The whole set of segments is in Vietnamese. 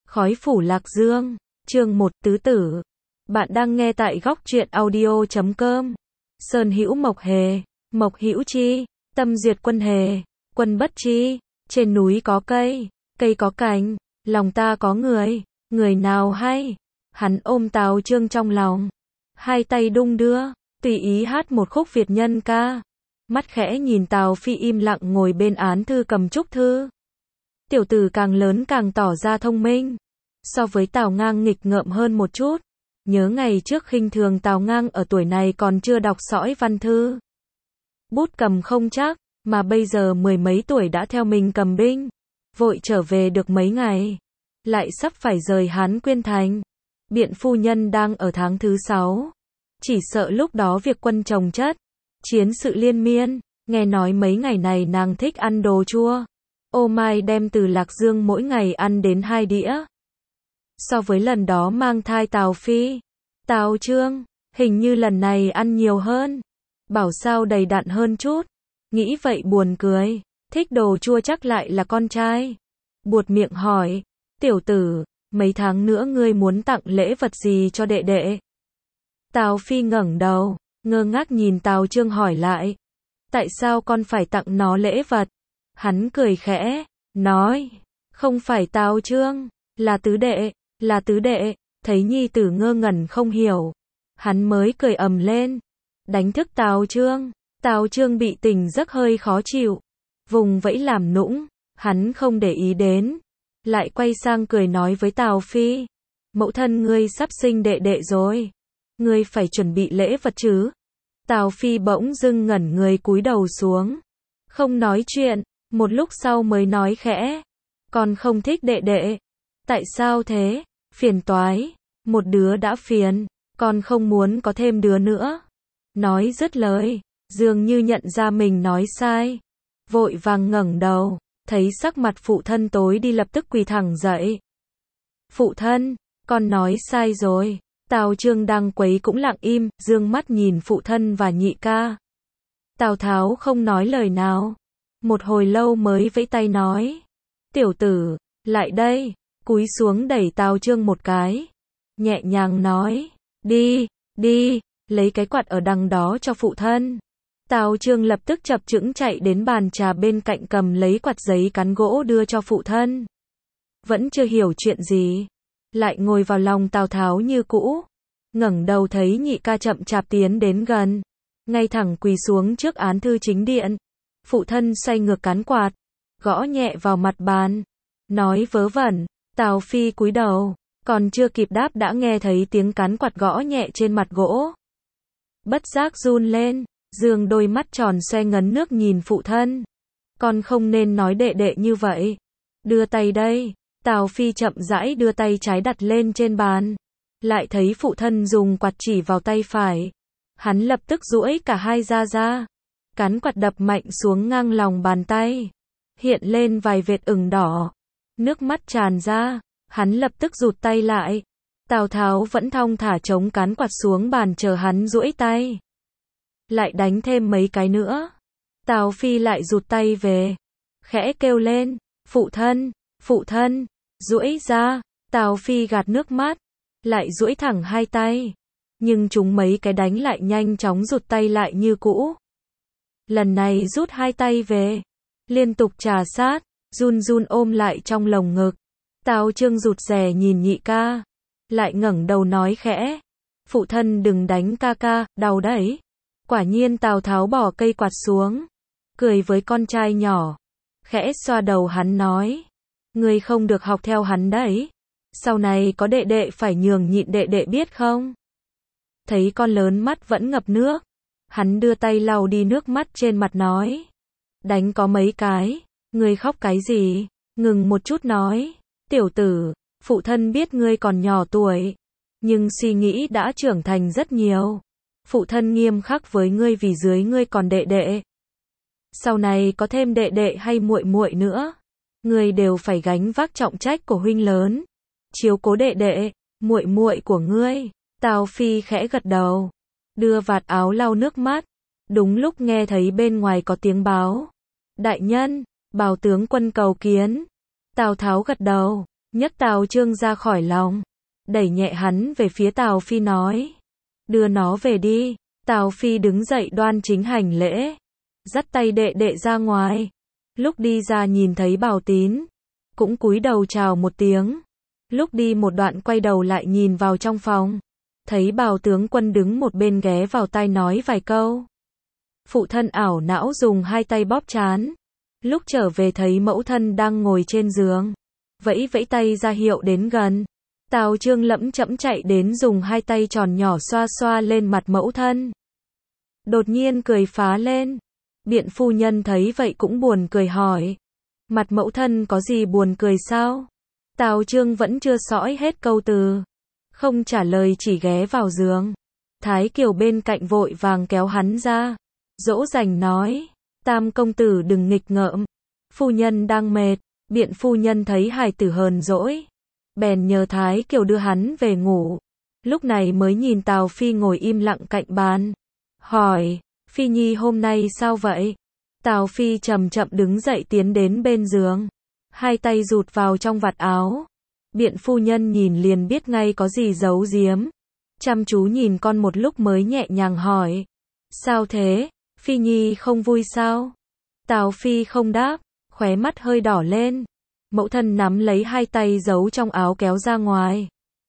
Khói phủ Lạc Dương, chương 1 tứ tử. Bạn đang nghe tại góc truyện audio.com. Sơn hữu Mộc Hề, Mộc hữu Chi, Tâm duyệt quân Hề, quân bất chi. Trên núi có cây, cây có cành, lòng ta có người, người nào hay. Hắn ôm Tào Chương trong lòng, hai tay đung đưa, tùy ý hát một khúc Việt nhân ca. Mắt khẽ nhìn Tào Phi im lặng ngồi bên án thư cầm trúc thư. Tiểu tử càng lớn càng tỏ ra thông minh. So với Tào Ngang nghịch ngợm hơn một chút. Nhớ ngày trước khinh thường Tào Ngang ở tuổi này còn chưa đọc sõi văn thư. Bút cầm không chắc, mà bây giờ mười mấy tuổi đã theo mình cầm binh. Vội trở về được mấy ngày. Lại sắp phải rời Hán Quyên Thành. Biện phu nhân đang ở tháng thứ 6. Chỉ sợ lúc đó việc quân chồng chất. Chiến sự liên miên. Nghe nói mấy ngày này nàng thích ăn đồ chua. Ô Mai đem từ Lạc Dương mỗi ngày ăn đến 2 đĩa. So với lần đó mang thai Tào Phi, Tào Chương, hình như lần này ăn nhiều hơn. Bảo sao đầy đặn hơn chút. Nghĩ vậy buồn cười. Thích đồ chua chắc lại là con trai. Buột miệng hỏi, tiểu tử, mấy tháng nữa ngươi muốn tặng lễ vật gì cho đệ đệ? Tào Phi ngẩng đầu, ngơ ngác nhìn Tào Chương hỏi lại. Tại sao con phải tặng nó lễ vật? Hắn cười khẽ, nói, không phải Tào Chương, là tứ đệ, là tứ đệ. Thấy nhi tử ngơ ngẩn không hiểu, hắn mới cười ầm lên, đánh thức Tào Chương. Tào Chương bị tỉnh giấc hơi khó chịu, vùng vẫy làm nũng, hắn không để ý đến, lại quay sang cười nói với Tào Phi, mẫu thân ngươi sắp sinh đệ đệ rồi, ngươi phải chuẩn bị lễ vật chứ. Tào Phi bỗng dưng ngẩn người cúi đầu xuống, không nói chuyện, một lúc sau mới nói khẽ, con không thích đệ đệ. Tại sao thế? Phiền toái, một đứa đã phiền, con không muốn có thêm đứa nữa. Nói dứt lời, dường như nhận ra mình nói sai, vội vàng ngẩng đầu, thấy sắc mặt phụ thân tối đi lập tức quỳ thẳng dậy. Phụ thân, con nói sai rồi. Tào Chương đang quấy cũng lặng im, dương mắt nhìn phụ thân và nhị ca. Tào Tháo không nói lời nào, một hồi lâu mới vẫy tay nói, tiểu tử, lại đây, cúi xuống đẩy Tào Chương một cái, nhẹ nhàng nói, đi, đi, lấy cái quạt ở đằng đó cho phụ thân. Tào Chương lập tức chập chững chạy đến bàn trà bên cạnh cầm lấy quạt giấy cán gỗ đưa cho phụ thân. Vẫn chưa hiểu chuyện gì, lại ngồi vào lòng Tào Tháo như cũ. Ngẩng đầu thấy nhị ca chậm chạp tiến đến gần, ngay thẳng quỳ xuống trước án thư chính điện. Phụ thân xoay ngược cán quạt, gõ nhẹ vào mặt bàn, nói vớ vẩn. Tào Phi cúi đầu, còn chưa kịp đáp đã nghe thấy tiếng cán quạt gõ nhẹ trên mặt gỗ. Bất giác run lên, dương đôi mắt tròn xoe ngấn nước nhìn phụ thân. Con không nên nói đệ đệ như vậy. Đưa tay đây. Tào Phi chậm rãi đưa tay trái đặt lên trên bàn. Lại thấy phụ thân dùng quạt chỉ vào tay phải. Hắn lập tức duỗi cả hai ra. Cán quạt đập mạnh xuống ngang lòng bàn tay. Hiện lên vài vệt ửng đỏ. Nước mắt tràn ra. Hắn lập tức rụt tay lại. Tào Tháo vẫn thong thả chống cán quạt xuống bàn chờ hắn duỗi tay. Lại đánh thêm mấy cái nữa. Tào Phi lại rụt tay về. Khẽ kêu lên, phụ thân, duỗi ra. Tào Phi gạt nước mắt, lại duỗi thẳng hai tay. Nhưng chúng mấy cái đánh lại nhanh chóng rụt tay lại như cũ. Lần này rút hai tay về, liên tục trà sát, run run ôm lại trong lồng ngực. Tào Chương rụt rè nhìn nhị ca, lại ngẩng đầu nói khẽ, phụ thân đừng đánh ca ca, đau đấy. Quả nhiên Tào Tháo bỏ cây quạt xuống, cười với con trai nhỏ, khẽ xoa đầu hắn nói, ngươi không được học theo hắn đấy. Sau này có đệ đệ phải nhường nhịn đệ đệ biết không? Thấy con lớn mắt vẫn ngập nước, hắn đưa tay lau đi nước mắt trên mặt nói, đánh có mấy cái, ngươi khóc cái gì? Ngừng một chút nói, tiểu tử, phụ thân biết ngươi còn nhỏ tuổi, nhưng suy nghĩ đã trưởng thành rất nhiều. Phụ thân nghiêm khắc với ngươi vì dưới ngươi còn đệ đệ. Sau này có thêm đệ đệ hay muội muội nữa, ngươi đều phải gánh vác trọng trách của huynh lớn, chiếu cố đệ đệ, muội muội của ngươi. Tào Phi khẽ gật đầu, đưa vạt áo lau nước mắt. Đúng lúc nghe thấy bên ngoài có tiếng báo, đại nhân, Bào tướng quân cầu kiến. Tào Tháo gật đầu, nhấc Tào Chương ra khỏi lòng, đẩy nhẹ hắn về phía Tào Phi nói, đưa nó về đi. Tào Phi đứng dậy đoan chính hành lễ, dắt tay đệ đệ ra ngoài. Lúc đi ra nhìn thấy Bảo Tín, cũng cúi đầu chào một tiếng. Lúc đi một đoạn quay đầu lại nhìn vào trong phòng, thấy Bào tướng quân đứng một bên ghé vào tai nói vài câu. Phụ thân ảo não dùng hai tay bóp trán. Lúc trở về thấy mẫu thân đang ngồi trên giường, vẫy vẫy tay ra hiệu đến gần. Tào Chương lẫm chẫm chạy đến dùng hai tay tròn nhỏ xoa xoa lên mặt mẫu thân. Đột nhiên cười phá lên. Biện phu nhân thấy vậy cũng buồn cười hỏi, mặt mẫu thân có gì buồn cười sao? Tào Chương vẫn chưa sõi hết câu từ, không trả lời chỉ ghé vào giường. Thái Kiều bên cạnh vội vàng kéo hắn ra, dỗ dành nói, Tam công tử đừng nghịch ngợm, phu nhân đang mệt. Biện phu nhân thấy hài tử hờn dỗi, bèn nhờ Thái Kiều đưa hắn về ngủ. Lúc này mới nhìn Tào Phi ngồi im lặng cạnh bàn, hỏi, Phi Nhi hôm nay sao vậy? Tào Phi chậm chậm đứng dậy tiến đến bên giường, hai tay rụt vào trong vạt áo. Biện phu nhân nhìn liền biết ngay có gì giấu giếm, chăm chú nhìn con một lúc mới nhẹ nhàng hỏi, sao thế, Phi Nhi không vui sao? Tào Phi không đáp, khóe mắt hơi đỏ lên. Mẫu thân nắm lấy hai tay giấu trong áo kéo ra ngoài.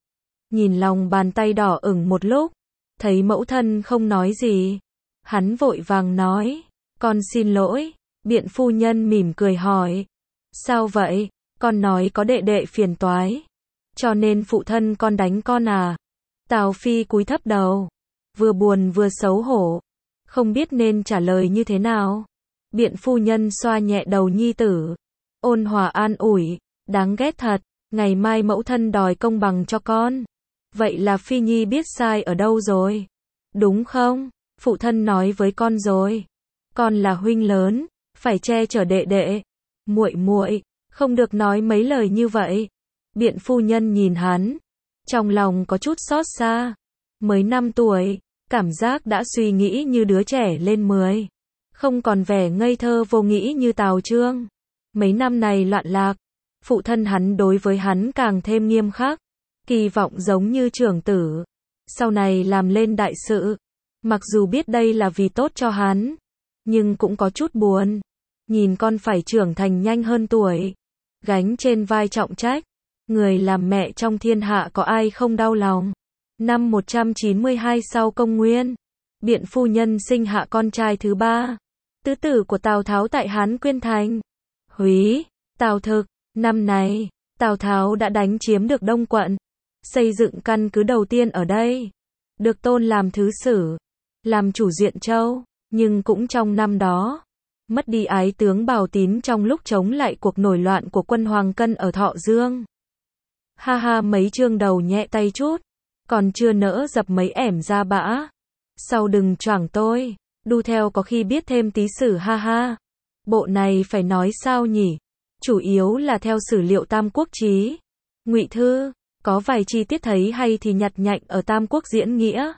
Nhìn lòng bàn tay đỏ ửng một lúc, thấy mẫu thân không nói gì, hắn vội vàng nói, con xin lỗi. Biện phu nhân mỉm cười hỏi, sao vậy? Con nói có đệ đệ phiền toái, cho nên phụ thân con đánh con à? Tào Phi cúi thấp đầu, vừa buồn vừa xấu hổ, không biết nên trả lời như thế nào. Biện phu nhân xoa nhẹ đầu nhi tử, ôn hòa an ủi, đáng ghét thật, ngày mai mẫu thân đòi công bằng cho con. Vậy là Phi Nhi biết sai ở đâu rồi, đúng không? Phụ thân nói với con rồi, con là huynh lớn, phải che chở đệ đệ. Muội muội, không được nói mấy lời như vậy. Biện phu nhân nhìn hắn, trong lòng có chút xót xa. Mới 5 tuổi, cảm giác đã suy nghĩ như đứa trẻ lên 10. Không còn vẻ ngây thơ vô nghĩ như Tào Chương. Mấy năm này loạn lạc, phụ thân hắn đối với hắn càng thêm nghiêm khắc, kỳ vọng giống như trưởng tử, sau này làm lên đại sự. Mặc dù biết đây là vì tốt cho hắn, nhưng cũng có chút buồn. Nhìn con phải trưởng thành nhanh hơn tuổi, gánh trên vai trọng trách, người làm mẹ trong thiên hạ có ai không đau lòng. Năm 192 sau công nguyên, Biện phu nhân sinh hạ con trai thứ 3, tứ tử của Tào Tháo tại Hán Quyên Thành. Húy, Tào Thực, năm này, Tào Tháo đã đánh chiếm được Đông Quận, xây dựng căn cứ đầu tiên ở đây, được tôn làm thứ sử, làm chủ Duyện Châu, nhưng cũng trong năm đó, mất đi ái tướng Bảo Tín trong lúc chống lại cuộc nổi loạn của quân Hoàng Cân ở Thọ Dương. Ha ha, mấy chương đầu nhẹ tay chút, còn chưa nỡ dập mấy ẻm ra bã. Sau đừng choảng tôi, đu theo có khi biết thêm tí sử ha ha. Bộ này phải nói sao nhỉ? Chủ yếu là theo sử liệu Tam Quốc Chí, Ngụy Thư, có vài chi tiết thấy hay thì nhặt nhạnh ở Tam Quốc Diễn Nghĩa.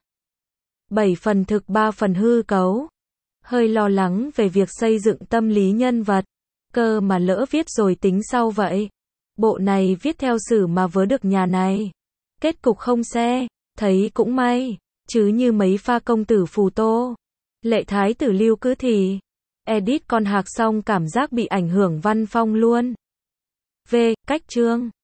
7 phần thực 3 phần hư cấu. Hơi lo lắng về việc xây dựng tâm lý nhân vật, cơ mà lỡ viết rồi tính sau vậy. Bộ này viết theo sử mà vớ được nhà này. Kết cục không xe, thấy cũng may, chứ như mấy pha công tử Phù Tô, Lệ Thái tử Lưu Cứ thì edit con hạc xong cảm giác bị ảnh hưởng văn phong luôn. V. Cách chương